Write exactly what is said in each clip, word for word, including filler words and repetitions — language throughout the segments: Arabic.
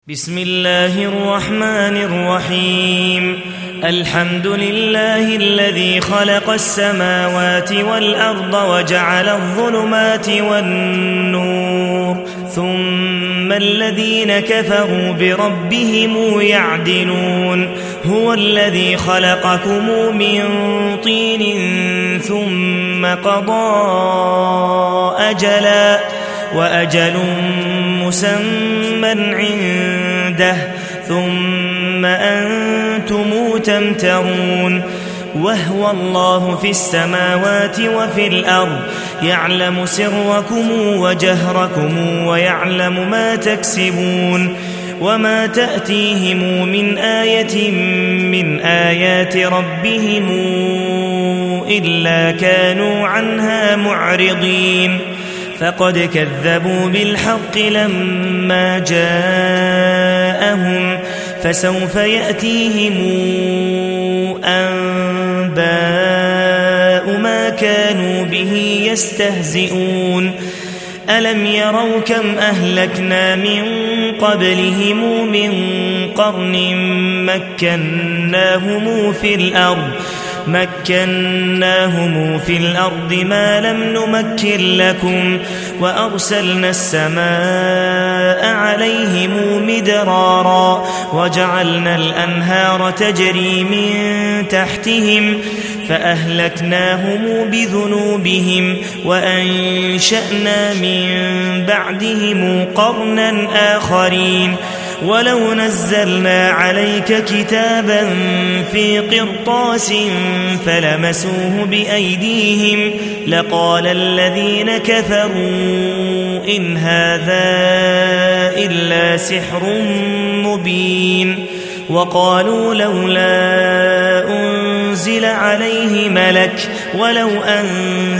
بسم الله الرحمن الرحيم. الحمد لله الذي خلق السماوات والأرض وجعل الظلمات والنور ثم الذين كفروا بربهم يعدلون. هو الذي خلقكم من طين ثم قضى أجلا وأجل مسمى عنده ثم أنتم تمترون. وهو الله في السماوات وفي الأرض يعلم سركم وجهركم ويعلم ما تكسبون. وما تأتيهم من آية من آيات ربهم إلا كانوا عنها معرضين. فقد كذبوا بالحق لما جاءهم فسوف يأتيهم أنباء ما كانوا به يستهزئون. ألم يروا كم أهلكنا من قبلهم من قرن مكناهم في الأرض مكناهم في الأرض ما لم نمكن لكم وأرسلنا السماء عليهم مدرارا وجعلنا الأنهار تجري من تحتهم فأهلكناهم بذنوبهم وأنشأنا من بعدهم قرنا آخرين. ولو نزلنا عليك كتابا في قرطاس فلمسوه بأيديهم لقال الذين كفروا إن هذا إلا سحر مبين. وقالوا لولا أنزل عليه ملك ولو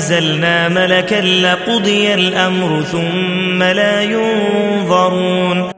أنزلنا ملكا لقضي الأمر ثم لا ينظرون.